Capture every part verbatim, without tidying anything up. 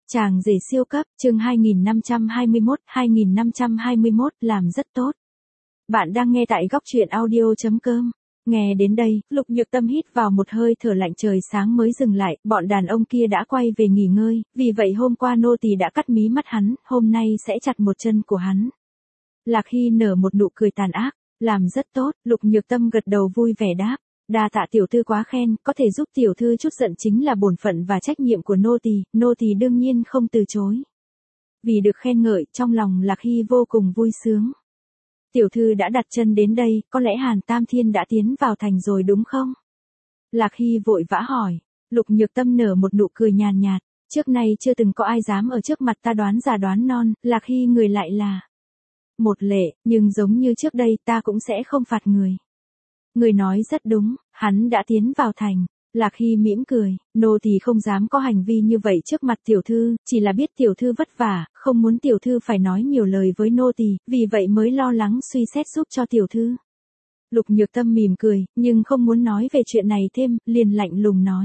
Chàng rể siêu cấp, chương hai nghìn năm trăm hai mươi mốt, hai nghìn năm trăm hai mươi mốt làm rất tốt. Bạn đang nghe tại góc truyện audio chấm com. Nghe đến đây, Lục Nhược Tâm hít vào một hơi thở lạnh, trời sáng mới dừng lại, bọn đàn ông kia đã quay về nghỉ ngơi, vì vậy hôm qua nô tỳ đã cắt mí mắt hắn, hôm nay sẽ chặt một chân của hắn. Lạc Hy nở một nụ cười tàn ác, làm rất tốt, Lục Nhược Tâm gật đầu vui vẻ đáp. Đa tạ tiểu thư quá khen, có thể giúp tiểu thư chút giận chính là bổn phận và trách nhiệm của nô tỳ, nô tỳ đương nhiên không từ chối. Vì được khen ngợi, trong lòng Lạc Hy vô cùng vui sướng. Tiểu thư đã đặt chân đến đây, có lẽ Hàn Tam Thiên đã tiến vào thành rồi đúng không? Lạc Hy vội vã hỏi. Lục Nhược Tâm nở một nụ cười nhàn nhạt, trước nay chưa từng có ai dám ở trước mặt ta đoán già đoán non, Lạc Hy người lại là một lệ, nhưng giống như trước đây ta cũng sẽ không phạt người. Người nói rất đúng, hắn đã tiến vào thành. Lạc Hy mỉm cười, nô tỳ không dám có hành vi như vậy trước mặt tiểu thư, chỉ là biết tiểu thư vất vả, không muốn tiểu thư phải nói nhiều lời với nô tỳ, vì vậy mới lo lắng suy xét giúp cho tiểu thư. Lục Nhược Tâm mỉm cười, nhưng không muốn nói về chuyện này thêm, liền lạnh lùng nói.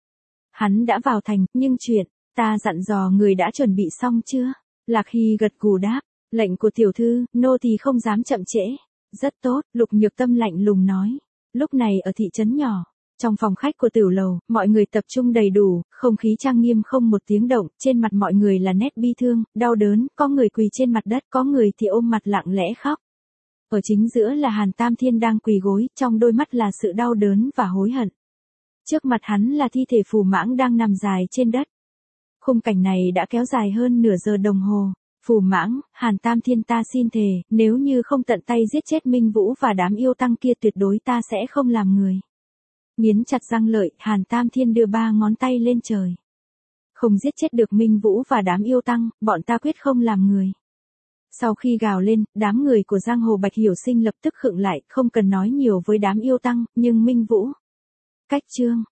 Hắn đã vào thành, nhưng chuyện, ta dặn dò người đã chuẩn bị xong chưa? Lạc Hy gật gù đáp, lệnh của tiểu thư, nô tỳ không dám chậm trễ. Rất tốt, Lục Nhược Tâm lạnh lùng nói. Lúc này ở thị trấn nhỏ, trong phòng khách của tiểu lầu, mọi người tập trung đầy đủ, không khí trang nghiêm không một tiếng động, trên mặt mọi người là nét bi thương, đau đớn, có người quỳ trên mặt đất, có người thì ôm mặt lặng lẽ khóc. Ở chính giữa là Hàn Tam Thiên đang quỳ gối, trong đôi mắt là sự đau đớn và hối hận. Trước mặt hắn là thi thể Phù Mãng đang nằm dài trên đất. Khung cảnh này đã kéo dài hơn nửa giờ đồng hồ. Phù Mãng, Hàn Tam Thiên ta xin thề, nếu như không tận tay giết chết Minh Vũ và đám yêu tăng kia tuyệt đối ta sẽ không làm người. Nghiến chặt răng lợi, Hàn Tam Thiên đưa ba ngón tay lên trời. Không giết chết được Minh Vũ và đám yêu tăng, bọn ta quyết không làm người. Sau khi gào lên, đám người của giang hồ Bạch Hiểu Sinh lập tức khựng lại, không cần nói nhiều với đám yêu tăng, nhưng Minh Vũ. Cách chương,